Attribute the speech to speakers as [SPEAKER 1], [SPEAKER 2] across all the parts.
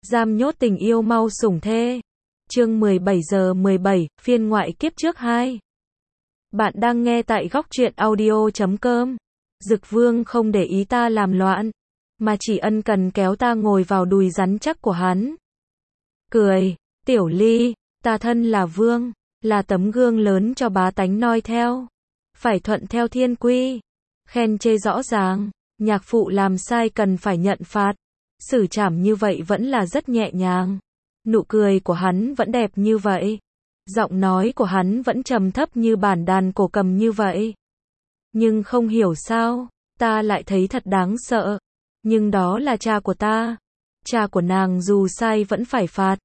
[SPEAKER 1] Giam nhốt tình yêu mau sủng thê. Chương 17 giờ 17, phiên ngoại kiếp trước 2. Bạn đang nghe tại góc truyện audio.com. Dực Vương không để ý ta làm loạn, mà chỉ ân cần kéo ta ngồi vào đùi rắn chắc của hắn. Cười, Tiểu Ly, ta thân là vương, là tấm gương lớn cho bá tánh noi theo. Phải thuận theo thiên quy, khen chê rõ ràng, nhạc phụ làm sai cần phải nhận phạt. Xử trảm như vậy vẫn là rất nhẹ nhàng. Nụ cười của hắn vẫn đẹp như vậy. Giọng nói của hắn vẫn trầm thấp như bản đàn cổ cầm như vậy. Nhưng không hiểu sao, ta lại thấy thật đáng sợ. Nhưng đó là cha của ta. Cha của nàng dù sai vẫn phải phạt.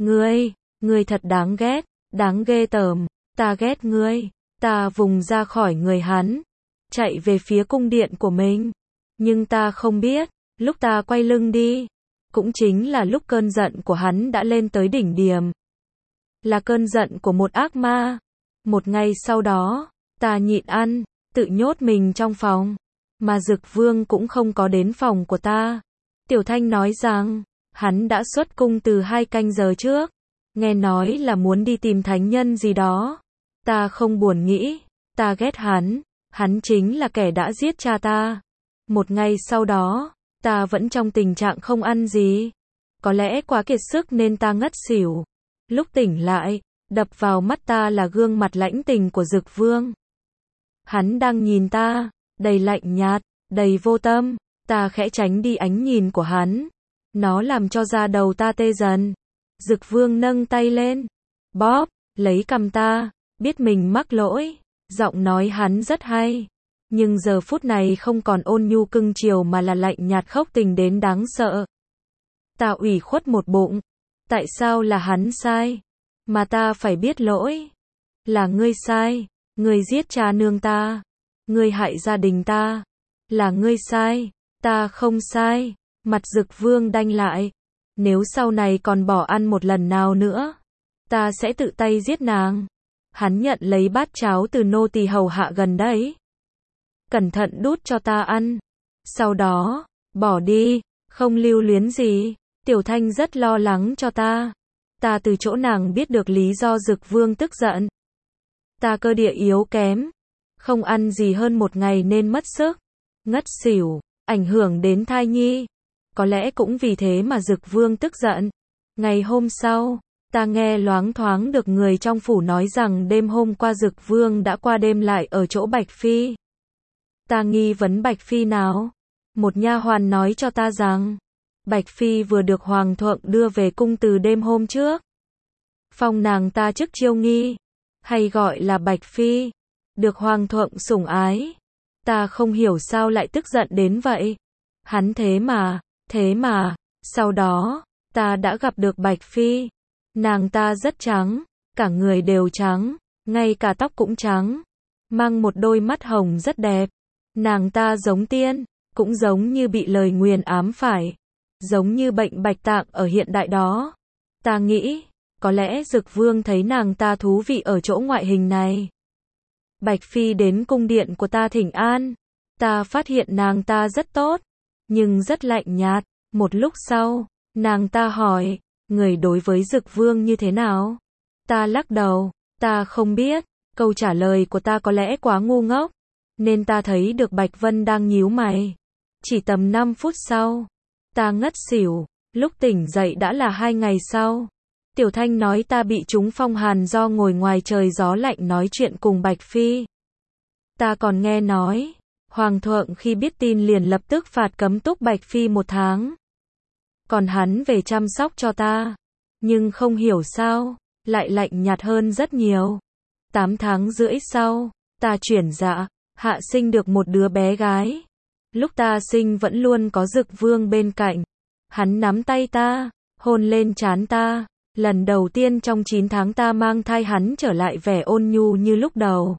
[SPEAKER 1] Ngươi thật đáng ghét, đáng ghê tởm, ta ghét ngươi. Ta vùng ra khỏi người hắn, chạy về phía cung điện của mình. Nhưng ta không biết, lúc ta quay lưng đi, cũng chính là lúc cơn giận của hắn đã lên tới đỉnh điểm. Là cơn giận của một ác ma. Một ngày sau đó, ta nhịn ăn, tự nhốt mình trong phòng. Mà Dực Vương cũng không có đến phòng của ta. Tiểu Thanh nói rằng, hắn đã xuất cung từ 2 canh giờ trước. Nghe nói là muốn đi tìm thánh nhân gì đó. Ta không buồn nghĩ, ta ghét hắn chính là kẻ đã giết cha ta. Một ngày sau đó, ta vẫn trong tình trạng không ăn gì. Có lẽ quá kiệt sức nên ta ngất xỉu. Lúc tỉnh lại, đập vào mắt ta là gương mặt lãnh tình của Dực Vương. Hắn đang nhìn ta, đầy lạnh nhạt, đầy vô tâm. Ta khẽ tránh đi ánh nhìn của hắn. Nó làm cho da đầu ta tê dần. Dực Vương nâng tay lên, bóp, lấy cằm ta, biết mình mắc lỗi. Giọng nói hắn rất hay. Nhưng giờ phút này không còn ôn nhu cưng chiều mà là lạnh nhạt khốc tình đến đáng sợ. Ta ủy khuất một bụng. Tại sao là hắn sai? Mà ta phải biết lỗi. Là ngươi sai. Ngươi giết cha nương ta. Ngươi hại gia đình ta. Là ngươi sai. Ta không sai. Mặt Dực Vương đanh lại. Nếu sau này còn bỏ ăn một lần nào nữa, ta sẽ tự tay giết nàng. Hắn nhận lấy bát cháo từ nô tỳ hầu hạ gần đấy. Cẩn thận đút cho ta ăn. Sau đó, bỏ đi, không lưu luyến gì. Tiểu Thanh rất lo lắng cho ta. Ta từ chỗ nàng biết được lý do Dực Vương tức giận. Ta cơ địa yếu kém. Không ăn gì hơn 1 ngày nên mất sức. Ngất xỉu, ảnh hưởng đến thai nhi. Có lẽ cũng vì thế mà Dực Vương tức giận. Ngày hôm sau, ta nghe loáng thoáng được người trong phủ nói rằng đêm hôm qua Dực Vương đã qua đêm lại ở chỗ Bạch Phi. Ta nghi vấn Bạch Phi nào? Một nha hoàn nói cho ta rằng, Bạch Phi vừa được Hoàng thượng đưa về cung từ đêm hôm trước. Phong nàng ta chức chiêu nghi, hay gọi là Bạch Phi, được Hoàng thượng sủng ái. Ta không hiểu sao lại tức giận đến vậy. Hắn thế mà, sau đó, ta đã gặp được Bạch Phi. Nàng ta rất trắng, cả người đều trắng, ngay cả tóc cũng trắng, mang một đôi mắt hồng rất đẹp. Nàng ta giống tiên, cũng giống như bị lời nguyền ám phải, giống như bệnh bạch tạng ở hiện đại đó. Ta nghĩ, có lẽ Dực Vương thấy nàng ta thú vị ở chỗ ngoại hình này. Bạch Phi đến cung điện của ta thỉnh an. Ta phát hiện nàng ta rất tốt, nhưng rất lạnh nhạt. Một lúc sau, nàng ta hỏi, người đối với Dực Vương như thế nào? Ta lắc đầu, ta không biết. Câu trả lời của ta có lẽ quá ngu ngốc, nên ta thấy được Bạch Vân đang nhíu mày. Chỉ tầm 5 phút sau, ta ngất xỉu. Lúc tỉnh dậy đã là 2 ngày sau. Tiểu Thanh nói ta bị trúng phong hàn do ngồi ngoài trời gió lạnh nói chuyện cùng Bạch Phi. Ta còn nghe nói, Hoàng thượng khi biết tin liền lập tức phạt cấm túc Bạch Phi 1 tháng. Còn hắn về chăm sóc cho ta. Nhưng không hiểu sao, lại lạnh nhạt hơn rất nhiều. 8 tháng rưỡi sau, ta chuyển dạ, hạ sinh được một đứa bé gái. Lúc ta sinh vẫn luôn có Dực Vương bên cạnh. Hắn nắm tay ta, hôn lên trán ta. Lần đầu tiên trong 9 tháng ta mang thai hắn trở lại vẻ ôn nhu như lúc đầu.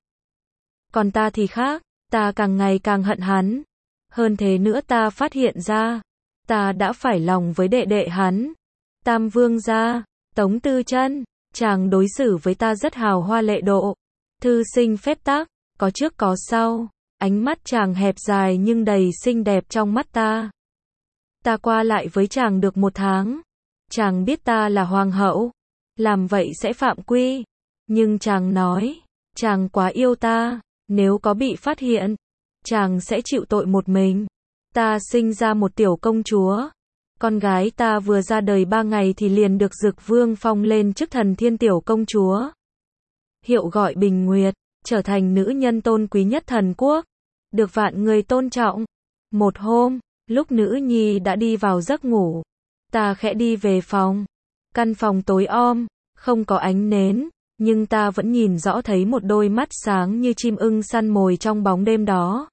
[SPEAKER 1] Còn ta thì khác, ta càng ngày càng hận hắn. Hơn thế nữa ta phát hiện ra, ta đã phải lòng với đệ đệ hắn. Tam Vương gia, Tống Tư Chân, chàng đối xử với ta rất hào hoa lệ độ. Thư sinh phép tắc, có trước có sau. Ánh mắt chàng hẹp dài nhưng đầy xinh đẹp trong mắt ta. Ta qua lại với chàng được 1 tháng. Chàng biết ta là hoàng hậu, làm vậy sẽ phạm quy. Nhưng chàng nói, chàng quá yêu ta, nếu có bị phát hiện, chàng sẽ chịu tội một mình. Ta sinh ra một tiểu công chúa. Con gái ta vừa ra đời 3 ngày thì liền được Dực Vương phong lên chức thần thiên tiểu công chúa. Hiệu gọi Bình Nguyệt, trở thành nữ nhân tôn quý nhất thần quốc, được vạn người tôn trọng. Một hôm, lúc nữ nhi đã đi vào giấc ngủ, ta khẽ đi về phòng. Căn phòng tối om, không có ánh nến, nhưng ta vẫn nhìn rõ thấy một đôi mắt sáng như chim ưng săn mồi trong bóng đêm đó.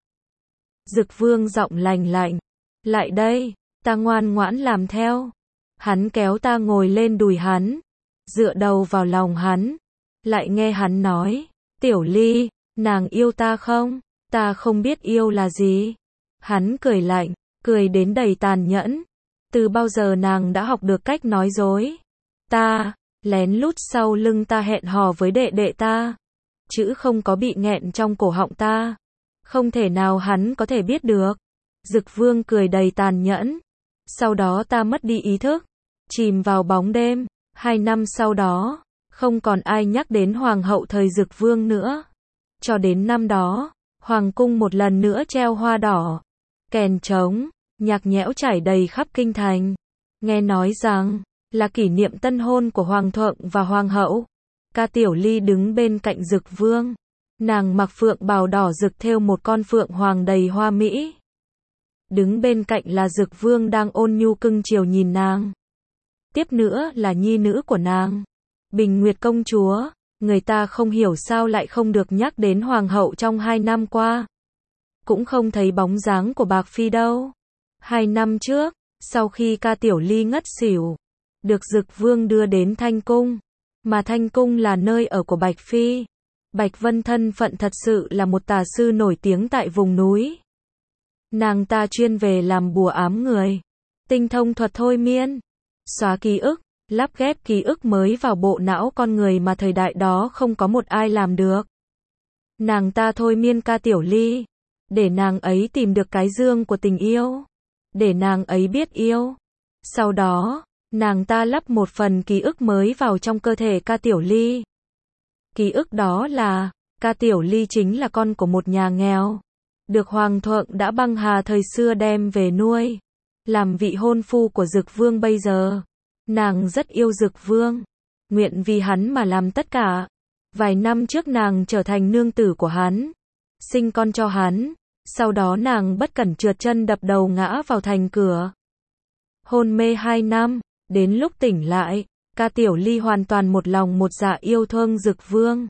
[SPEAKER 1] Dực Vương giọng lành lạnh, lại đây. Ta ngoan ngoãn làm theo. Hắn kéo ta ngồi lên đùi hắn, dựa đầu vào lòng hắn, lại nghe hắn nói, Tiểu Ly, nàng yêu ta không? Ta không biết yêu là gì. Hắn cười lạnh, cười đến đầy tàn nhẫn. Từ bao giờ nàng đã học được cách nói dối? Ta, lén lút sau lưng ta hẹn hò với đệ đệ ta. Chữ không có bị nghẹn trong cổ họng ta. Không thể nào hắn có thể biết được. Dực Vương cười đầy tàn nhẫn. Sau đó ta mất đi ý thức, chìm vào bóng đêm. 2 năm sau đó, không còn ai nhắc đến hoàng hậu thời Dực Vương nữa. Cho đến năm đó, hoàng cung một lần nữa treo hoa đỏ, kèn trống, nhạc nhẽo trải đầy khắp kinh thành. Nghe nói rằng, là kỷ niệm tân hôn của hoàng thượng và hoàng hậu. Ca Tiểu Ly đứng bên cạnh Dực Vương. Nàng mặc phượng bào đỏ rực thêu một con phượng hoàng đầy hoa mỹ. Đứng bên cạnh là Dực Vương đang ôn nhu cưng chiều nhìn nàng. Tiếp nữa là nhi nữ của nàng, Bình Nguyệt công chúa. Người ta không hiểu sao lại không được nhắc đến hoàng hậu trong 2 năm qua. Cũng không thấy bóng dáng của Bạc Phi đâu. 2 năm trước, sau khi Ca Tiểu Ly ngất xỉu, được Dực Vương đưa đến Thanh Cung. Mà Thanh Cung là nơi ở của Bạch Phi. Bạch Vân thân phận thật sự là một tà sư nổi tiếng tại vùng núi. Nàng ta chuyên về làm bùa ám người, tinh thông thuật thôi miên, xóa ký ức, lắp ghép ký ức mới vào bộ não con người mà thời đại đó không có một ai làm được. Nàng ta thôi miên Ca Tiểu Ly, để nàng ấy tìm được cái dương của tình yêu, để nàng ấy biết yêu. Sau đó, nàng ta lắp một phần ký ức mới vào trong cơ thể Ca Tiểu Ly. Ký ức đó là, Ca Tiểu Ly chính là con của một nhà nghèo, được hoàng thượng đã băng hà thời xưa đem về nuôi, làm vị hôn phu của Dực Vương bây giờ. Nàng rất yêu Dực Vương, nguyện vì hắn mà làm tất cả. Vài năm trước nàng trở thành nương tử của hắn, sinh con cho hắn. Sau đó nàng bất cẩn trượt chân đập đầu ngã vào thành cửa. Hôn mê 2 năm, đến lúc tỉnh lại, Ca Tiểu Ly hoàn toàn một lòng một dạ yêu thương Dực Vương.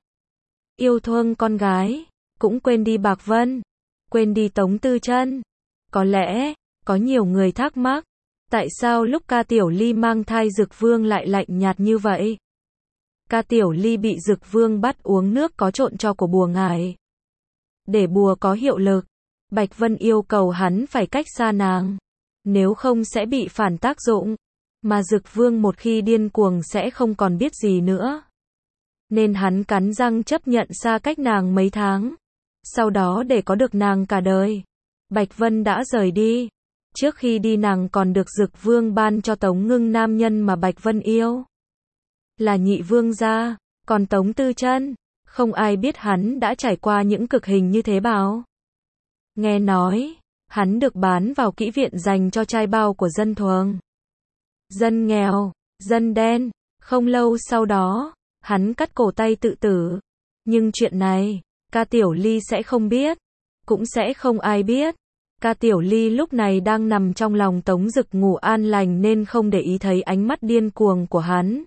[SPEAKER 1] Yêu thương con gái, cũng quên đi Bạc Vân, quên đi Tống Tư Trân. Có lẽ, có nhiều người thắc mắc, tại sao lúc Ca Tiểu Ly mang thai Dực Vương lại lạnh nhạt như vậy? Ca Tiểu Ly bị Dực Vương bắt uống nước có trộn cho của bùa ngải. Để bùa có hiệu lực, Bạch Vân yêu cầu hắn phải cách xa nàng, nếu không sẽ bị phản tác dụng. Mà Dực Vương một khi điên cuồng sẽ không còn biết gì nữa. Nên hắn cắn răng chấp nhận xa cách nàng mấy tháng. Sau đó để có được nàng cả đời, Bạch Vân đã rời đi. Trước khi đi nàng còn được Dực Vương ban cho Tống Ngưng nam nhân mà Bạch Vân yêu, là nhị vương gia. Còn Tống Tư Trân, không ai biết hắn đã trải qua những cực hình như thế bao. Nghe nói, hắn được bán vào kỹ viện dành cho trai bao của dân thường, dân nghèo, dân đen. Không lâu sau đó, hắn cắt cổ tay tự tử. Nhưng chuyện này, Ca Tiểu Ly sẽ không biết, cũng sẽ không ai biết. Ca Tiểu Ly lúc này đang nằm trong lòng Tống Dực ngủ an lành nên không để ý thấy ánh mắt điên cuồng của hắn.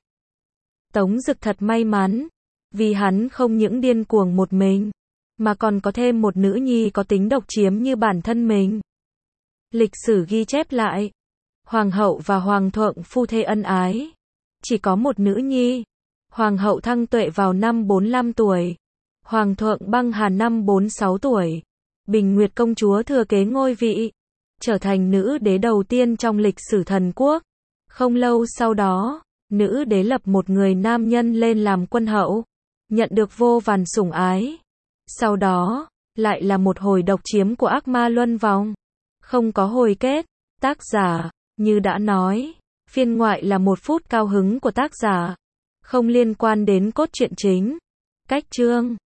[SPEAKER 1] Tống Dực thật may mắn, vì hắn không những điên cuồng một mình, mà còn có thêm một nữ nhi có tính độc chiếm như bản thân mình. Lịch sử ghi chép lại, hoàng hậu và hoàng thượng phu thê ân ái, chỉ có một nữ nhi. Hoàng hậu thăng tuệ vào năm 45 tuổi, hoàng thượng băng hà năm 46 tuổi. Bình Nguyệt công chúa thừa kế ngôi vị, trở thành nữ đế đầu tiên trong lịch sử thần quốc. Không lâu sau đó, nữ đế lập một người nam nhân lên làm quân hậu, nhận được vô vàn sủng ái. Sau đó, lại là một hồi độc chiếm của ác ma luân vòng, không có hồi kết. Tác giả, như đã nói, Phiên ngoại là 1 phút cao hứng của tác giả, không liên quan đến cốt truyện chính. Cách chương